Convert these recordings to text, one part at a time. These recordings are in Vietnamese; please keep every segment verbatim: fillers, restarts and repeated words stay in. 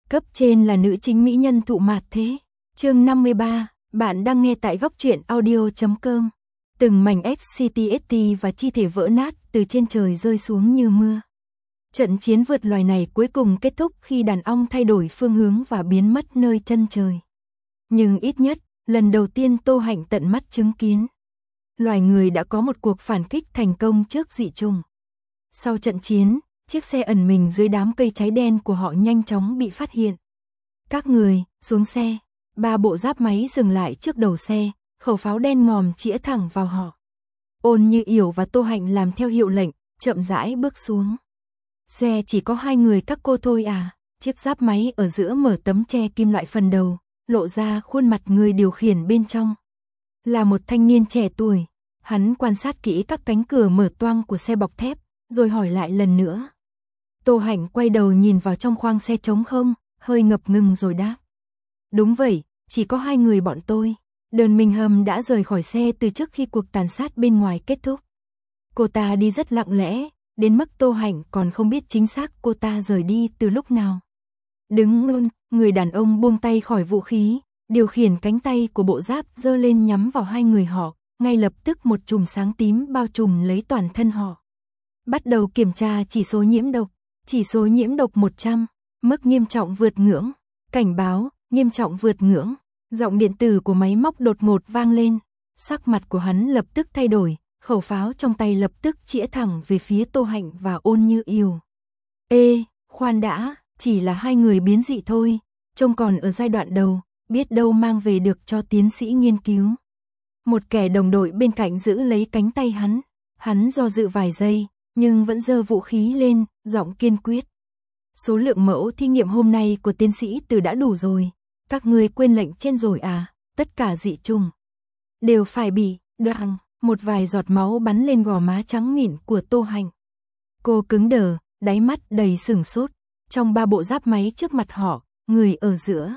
Cấp trên là nữ chính mỹ nhân thụ mạt thế. Chương năm mươi ba, bạn đang nghe tại góc truyện audio chấm com. Từng mảnh ét xê tê ét tê và chi thể vỡ nát từ trên trời rơi xuống như mưa. Trận chiến vượt loài này cuối cùng kết thúc khi đàn ong thay đổi phương hướng và biến mất nơi chân trời. Nhưng ít nhất, lần đầu tiên Tô Hạnh tận mắt chứng kiến. Loài người đã có một cuộc phản kích thành công trước dị chủng. Sau trận chiến, chiếc xe ẩn mình dưới đám cây cháy đen của họ nhanh chóng bị phát hiện. Các người, xuống xe. Ba bộ giáp máy dừng lại trước đầu xe, khẩu pháo đen ngòm chĩa thẳng vào họ. Ôn Như Yểu và Tô Hạnh làm theo hiệu lệnh, chậm rãi bước xuống. Xe chỉ có hai người các cô thôi à? Chiếc giáp máy ở giữa mở tấm che kim loại phần đầu, lộ ra khuôn mặt người điều khiển bên trong. Là một thanh niên trẻ tuổi, hắn quan sát kỹ các cánh cửa mở toang của xe bọc thép, rồi hỏi lại lần nữa. Tô Hạnh quay đầu nhìn vào trong khoang xe trống không, hơi ngập ngừng rồi đáp. Đúng vậy, chỉ có hai người bọn tôi. Đờn Minh Hâm đã rời khỏi xe từ trước khi cuộc tàn sát bên ngoài kết thúc. Cô ta đi rất lặng lẽ, đến mức Tô Hạnh còn không biết chính xác cô ta rời đi từ lúc nào. Đứng luôn, người đàn ông buông tay khỏi vũ khí, điều khiển cánh tay của bộ giáp giơ lên nhắm vào hai người họ, ngay lập tức một chùm sáng tím bao trùm lấy toàn thân họ. Bắt đầu kiểm tra chỉ số nhiễm độc, chỉ số nhiễm độc một trăm, mức nghiêm trọng vượt ngưỡng, cảnh báo, nghiêm trọng vượt ngưỡng. Giọng điện tử của máy móc đột ngột vang lên, sắc mặt của hắn lập tức thay đổi, khẩu pháo trong tay lập tức chĩa thẳng về phía Tô Hạnh và Ôn Như Yểu. Ê, khoan đã, chỉ là hai người biến dị thôi, trông còn ở giai đoạn đầu, biết đâu mang về được cho tiến sĩ nghiên cứu. Một kẻ đồng đội bên cạnh giữ lấy cánh tay hắn, hắn do dự vài giây, nhưng vẫn giơ vũ khí lên, giọng kiên quyết. Số lượng mẫu thí nghiệm hôm nay của tiến sĩ Từ đã đủ rồi. Các người quên lệnh trên rồi à, tất cả dị chủng đều phải bị đoạn, một vài giọt máu bắn lên gò má trắng mịn của Tô Hạnh. Cô cứng đờ, đáy mắt đầy sửng sốt, trong ba bộ giáp máy trước mặt họ, người ở giữa.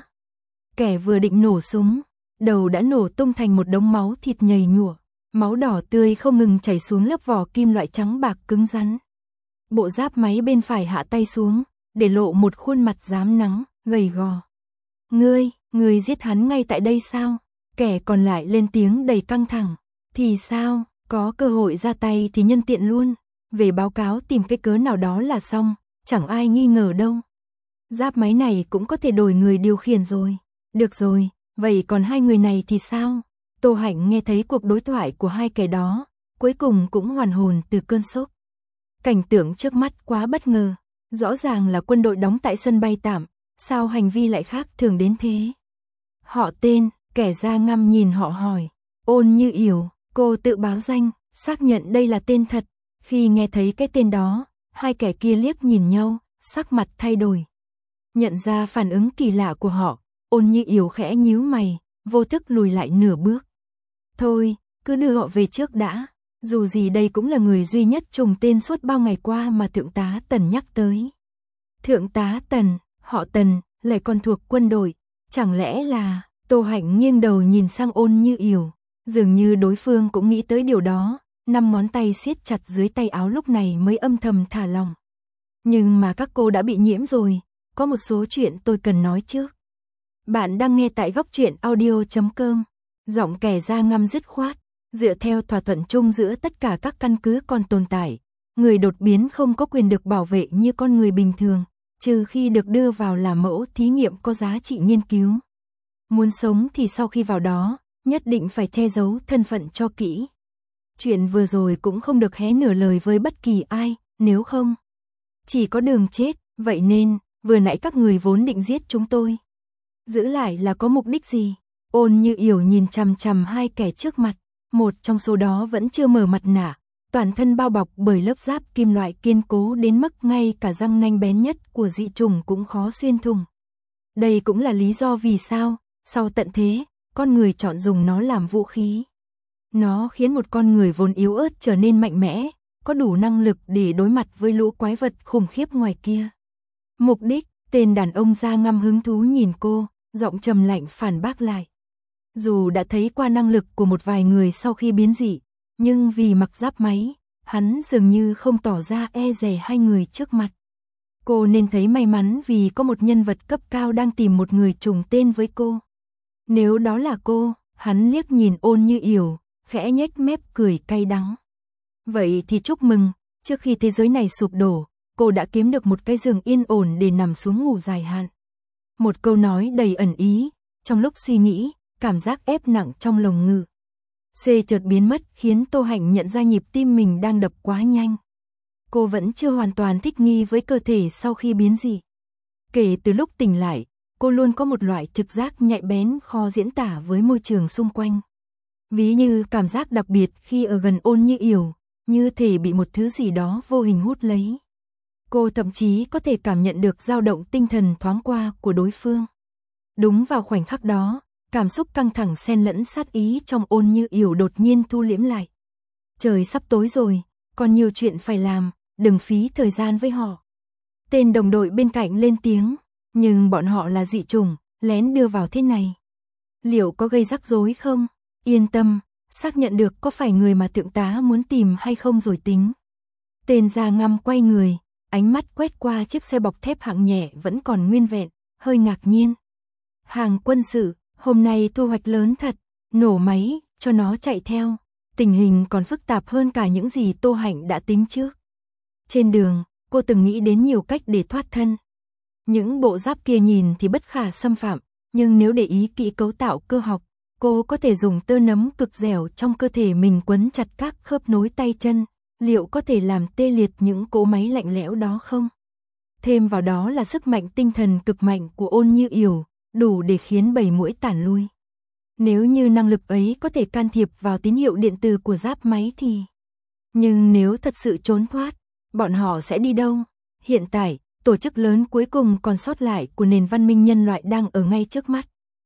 Kẻ vừa định nổ súng, đầu đã nổ tung thành một đống máu thịt nhầy nhụa, máu đỏ tươi không ngừng chảy xuống lớp vỏ kim loại trắng bạc cứng rắn. Bộ giáp máy bên phải hạ tay xuống, để lộ một khuôn mặt rám nắng, gầy gò. Ngươi, ngươi giết hắn ngay tại đây sao? Kẻ còn lại lên tiếng đầy căng thẳng. Thì sao, có cơ hội ra tay thì nhân tiện luôn. Về báo cáo tìm cái cớ nào đó là xong, chẳng ai nghi ngờ đâu. Giáp máy này cũng có thể đổi người điều khiển rồi. Được rồi, vậy còn hai người này thì sao? Tô Hạnh nghe thấy cuộc đối thoại của hai kẻ đó, cuối cùng cũng hoàn hồn từ cơn sốc. Cảnh tượng trước mắt quá bất ngờ, rõ ràng là quân đội đóng tại sân bay tạm. Sao hành vi lại khác thường đến thế? Họ tên, kẻ da ngăm nhìn họ hỏi. Ôn Như Yểu, cô tự báo danh, xác nhận đây là tên thật. Khi nghe thấy cái tên đó, hai kẻ kia liếc nhìn nhau, sắc mặt thay đổi. Nhận ra phản ứng kỳ lạ của họ, Ôn Như Yểu khẽ nhíu mày, vô thức lùi lại nửa bước. Thôi, cứ đưa họ về trước đã. Dù gì đây cũng là người duy nhất trùng tên suốt bao ngày qua mà Thượng tá Tần nhắc tới. Thượng tá Tần, họ Tần, lại còn thuộc quân đội, chẳng lẽ là... Tô Hạnh nghiêng đầu nhìn sang Ôn Như Yểu, dường như đối phương cũng nghĩ tới điều đó, năm ngón tay siết chặt dưới tay áo lúc này mới âm thầm thả lòng. Nhưng mà các cô đã bị nhiễm rồi, có một số chuyện tôi cần nói trước. Bạn đang nghe tại góc truyện audio chấm com, giọng kẻ da ngăm dứt khoát, dựa theo thỏa thuận chung giữa tất cả các căn cứ còn tồn tại, người đột biến không có quyền được bảo vệ như con người bình thường. Trừ khi được đưa vào làm mẫu thí nghiệm có giá trị nghiên cứu. Muốn sống thì sau khi vào đó, nhất định phải che giấu thân phận cho kỹ. Chuyện vừa rồi cũng không được hé nửa lời với bất kỳ ai, nếu không, chỉ có đường chết, vậy nên, vừa nãy các người vốn định giết chúng tôi. Giữ lại là có mục đích gì? Ôn Như Yểu nhìn chằm chằm hai kẻ trước mặt, một trong số đó vẫn chưa mở mặt nạ. Toàn thân bao bọc bởi lớp giáp kim loại kiên cố đến mức ngay cả răng nanh bén nhất của dị chủng cũng khó xuyên thủng. Đây cũng là lý do vì sao, sau tận thế, con người chọn dùng nó làm vũ khí. Nó khiến một con người vốn yếu ớt trở nên mạnh mẽ, có đủ năng lực để đối mặt với lũ quái vật khủng khiếp ngoài kia. Mục đích, tên đàn ông da ngăm hứng thú nhìn cô, giọng trầm lạnh phản bác lại. Dù đã thấy qua năng lực của một vài người sau khi biến dị, nhưng vì mặc giáp máy, hắn dường như không tỏ ra e dè hai người trước mặt. Cô nên thấy may mắn vì có một nhân vật cấp cao đang tìm một người trùng tên với cô. Nếu đó là cô, hắn liếc nhìn Ôn Như Yểu, khẽ nhếch mép cười cay đắng. Vậy thì chúc mừng, trước khi thế giới này sụp đổ, cô đã kiếm được một cái giường yên ổn để nằm xuống ngủ dài hạn. Một câu nói đầy ẩn ý, trong lúc suy nghĩ, cảm giác ép nặng trong lồng ngực. C chợt biến mất khiến Tô Hạnh nhận ra nhịp tim mình đang đập quá nhanh. Cô vẫn chưa hoàn toàn thích nghi với cơ thể sau khi biến dị. Kể từ lúc tỉnh lại, cô luôn có một loại trực giác nhạy bén khó diễn tả với môi trường xung quanh. Ví như cảm giác đặc biệt khi ở gần Ôn Như Yểu, như thể bị một thứ gì đó vô hình hút lấy. Cô thậm chí có thể cảm nhận được dao động tinh thần thoáng qua của đối phương. Đúng vào khoảnh khắc đó, cảm xúc căng thẳng xen lẫn sát ý trong Ôn Như Yểu đột nhiên thu liễm lại. Trời sắp tối rồi, còn nhiều chuyện phải làm, đừng phí thời gian với họ. Tên đồng đội bên cạnh lên tiếng, nhưng bọn họ là dị chủng, lén đưa vào thế này. Liệu có gây rắc rối không? Yên tâm, xác nhận được có phải người mà thượng tá muốn tìm hay không rồi tính. Tên da ngăm quay người, ánh mắt quét qua chiếc xe bọc thép hạng nhẹ vẫn còn nguyên vẹn, hơi ngạc nhiên. Hàng quân sự, hôm nay thu hoạch lớn thật, nổ máy, cho nó chạy theo. Tình hình còn phức tạp hơn cả những gì Tô Hạnh đã tính trước. Trên đường, cô từng nghĩ đến nhiều cách để thoát thân. Những bộ giáp kia nhìn thì bất khả xâm phạm, nhưng nếu để ý kỹ cấu tạo cơ học, cô có thể dùng tơ nấm cực dẻo trong cơ thể mình quấn chặt các khớp nối tay chân, liệu có thể làm tê liệt những cỗ máy lạnh lẽo đó không? Thêm vào đó là sức mạnh tinh thần cực mạnh của Ôn Như Yểu, đủ để khiến bầy muỗi tản lui. Nếu như năng lực ấy có thể can thiệp vào tín hiệu điện từ của giáp máy thì... Nhưng nếu thật sự trốn thoát, bọn họ sẽ đi đâu? Hiện tại, tổ chức lớn cuối cùng còn sót lại của nền văn minh nhân loại đang ở ngay trước mắt.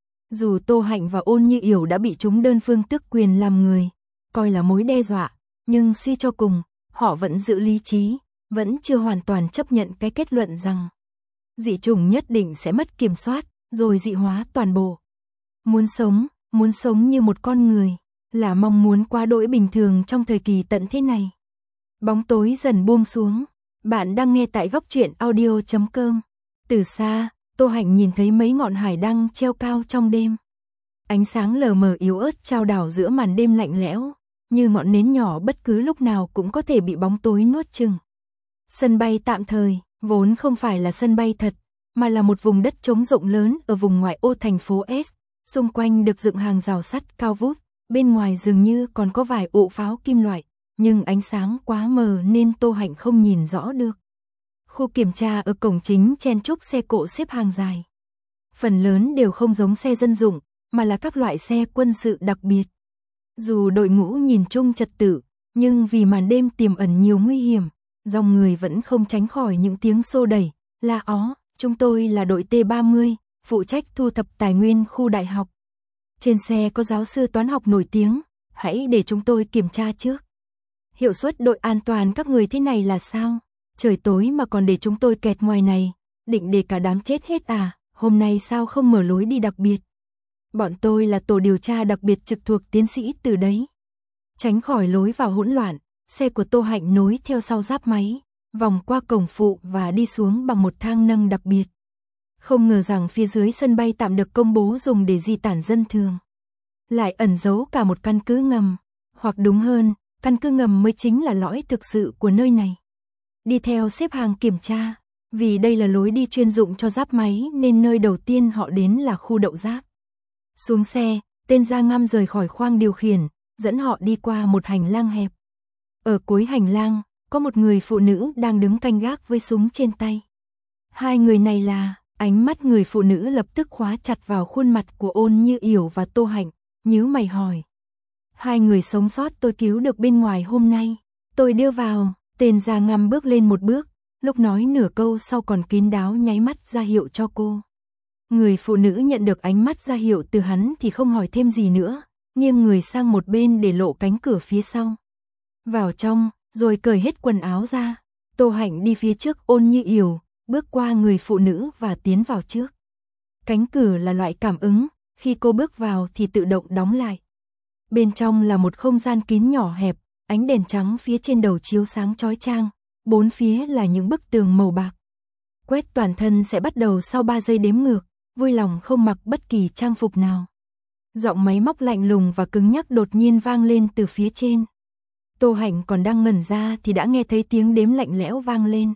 Dù Tô Hạnh và Ôn Như Yểu đã bị chúng đơn phương tước quyền làm người, coi là mối đe dọa, nhưng suy cho cùng, họ vẫn giữ lý trí, vẫn chưa hoàn toàn chấp nhận cái kết luận rằng dị chủng nhất định sẽ mất kiểm soát, rồi dị hóa toàn bộ. Muốn sống, muốn sống như một con người, là mong muốn quá đỗi bình thường trong thời kỳ tận thế này. Bóng tối dần buông xuống, bạn đang nghe tại góc truyện audio chấm com. Từ xa, Tô Hạnh nhìn thấy mấy ngọn hải đăng treo cao trong đêm. Ánh sáng lờ mờ yếu ớt trao đảo giữa màn đêm lạnh lẽo, như ngọn nến nhỏ bất cứ lúc nào cũng có thể bị bóng tối nuốt chửng. Sân bay tạm thời, vốn không phải là sân bay thật, mà là một vùng đất trống rộng lớn ở vùng ngoại ô thành phố S, xung quanh được dựng hàng rào sắt cao vút, bên ngoài dường như còn có vài ụ pháo kim loại, nhưng ánh sáng quá mờ nên Tô Hạnh không nhìn rõ được. Khu kiểm tra ở cổng chính chen chúc xe cộ xếp hàng dài. Phần lớn đều không giống xe dân dụng, mà là các loại xe quân sự đặc biệt. Dù đội ngũ nhìn chung trật tự, nhưng vì màn đêm tiềm ẩn nhiều nguy hiểm, dòng người vẫn không tránh khỏi những tiếng xô đẩy, la ó, chúng tôi là đội T ba mươi, phụ trách thu thập tài nguyên khu đại học. Trên xe có giáo sư toán học nổi tiếng, hãy để chúng tôi kiểm tra trước. Hiệu suất đội an toàn các người thế này là sao? Trời tối mà còn để chúng tôi kẹt ngoài này, định để cả đám chết hết à, hôm nay sao không mở lối đi đặc biệt? Bọn tôi là tổ điều tra đặc biệt trực thuộc tiến sĩ từ đấy. Tránh khỏi lối vào hỗn loạn, xe của Tô Hạnh nối theo sau giáp máy, vòng qua cổng phụ và đi xuống bằng một thang nâng đặc biệt. Không ngờ rằng phía dưới sân bay tạm được công bố dùng để di tản dân thường, lại ẩn giấu cả một căn cứ ngầm, hoặc đúng hơn, căn cứ ngầm mới chính là lõi thực sự của nơi này. Đi theo xếp hàng kiểm tra, vì đây là lối đi chuyên dụng cho giáp máy nên nơi đầu tiên họ đến là khu đậu giáp. Xuống xe, tên da ngăm rời khỏi khoang điều khiển, dẫn họ đi qua một hành lang hẹp. Ở cuối hành lang, có một người phụ nữ đang đứng canh gác với súng trên tay. Hai người này là, ánh mắt người phụ nữ lập tức khóa chặt vào khuôn mặt của Ôn Như Yểu và Tô Hạnh, nhíu mày hỏi. Hai người sống sót tôi cứu được bên ngoài hôm nay, tôi đưa vào, tên da ngăm bước lên một bước, lúc nói nửa câu sau còn kín đáo nháy mắt ra hiệu cho cô. Người phụ nữ nhận được ánh mắt ra hiệu từ hắn thì không hỏi thêm gì nữa, nghiêng người sang một bên để lộ cánh cửa phía sau. Vào trong, rồi cởi hết quần áo ra, Tô Hạnh đi phía trước Ôn Như Yểu, bước qua người phụ nữ và tiến vào trước. Cánh cửa là loại cảm ứng, khi cô bước vào thì tự động đóng lại. Bên trong là một không gian kín nhỏ hẹp, ánh đèn trắng phía trên đầu chiếu sáng chói chang, bốn phía là những bức tường màu bạc. Quét toàn thân sẽ bắt đầu sau ba giây đếm ngược, vui lòng không mặc bất kỳ trang phục nào. Giọng máy móc lạnh lùng và cứng nhắc đột nhiên vang lên từ phía trên. Tô Hạnh còn đang ngẩn ra thì đã nghe thấy tiếng đếm lạnh lẽo vang lên.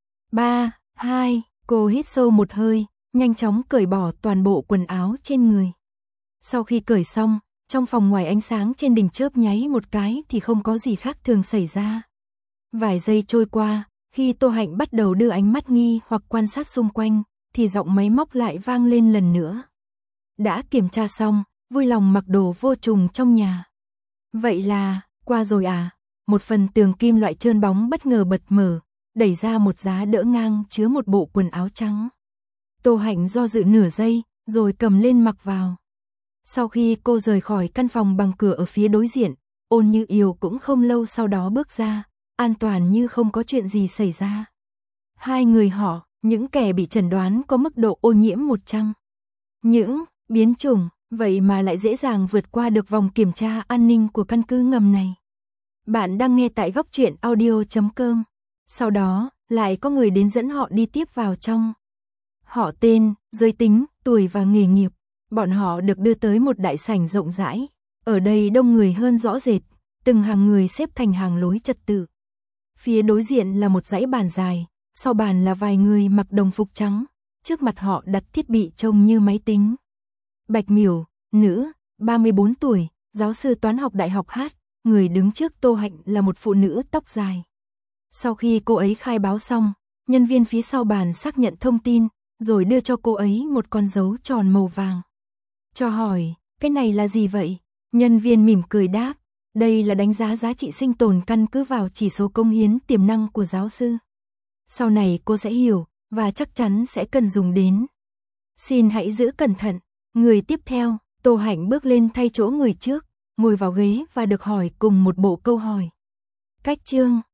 ba, hai, cô hít sâu một hơi, nhanh chóng cởi bỏ toàn bộ quần áo trên người. Sau khi cởi xong, trong phòng ngoài ánh sáng trên đỉnh chớp nháy một cái thì không có gì khác thường xảy ra. Vài giây trôi qua, khi Tô Hạnh bắt đầu đưa ánh mắt nghi hoặc quan sát xung quanh, thì giọng máy móc lại vang lên lần nữa. Đã kiểm tra xong, vui lòng mặc đồ vô trùng trong nhà. Vậy là, qua rồi à? Một phần tường kim loại trơn bóng bất ngờ bật mở, đẩy ra một giá đỡ ngang chứa một bộ quần áo trắng. Tô Hạnh do dự nửa giây, rồi cầm lên mặc vào. Sau khi cô rời khỏi căn phòng bằng cửa ở phía đối diện, Ôn Như Yêu cũng không lâu sau đó bước ra, an toàn như không có chuyện gì xảy ra. Hai người họ, những kẻ bị chẩn đoán có mức độ ô nhiễm một trăm. Những biến chủng, vậy mà lại dễ dàng vượt qua được vòng kiểm tra an ninh của căn cứ ngầm này. Bạn đang nghe tại góc truyện audio chấm com. Sau đó, lại có người đến dẫn họ đi tiếp vào trong. Họ tên, giới tính, tuổi và nghề nghiệp. Bọn họ được đưa tới một đại sảnh rộng rãi. Ở đây đông người hơn rõ rệt, từng hàng người xếp thành hàng lối trật tự. Phía đối diện là một dãy bàn dài, sau bàn là vài người mặc đồng phục trắng. Trước mặt họ đặt thiết bị trông như máy tính. Bạch Miểu, nữ, ba mươi bốn tuổi, giáo sư toán học đại học H. Người đứng trước Tô Hạnh là một phụ nữ tóc dài. Sau khi cô ấy khai báo xong, nhân viên phía sau bàn xác nhận thông tin, rồi đưa cho cô ấy một con dấu tròn màu vàng. Cho hỏi, cái này là gì vậy? Nhân viên mỉm cười đáp, đây là đánh giá giá trị sinh tồn căn cứ vào chỉ số cống hiến tiềm năng của giáo sư. Sau này cô sẽ hiểu, và chắc chắn sẽ cần dùng đến. Xin hãy giữ cẩn thận. Người tiếp theo, Tô Hạnh bước lên thay chỗ người trước, ngồi vào ghế và được hỏi cùng một bộ câu hỏi. Cách chương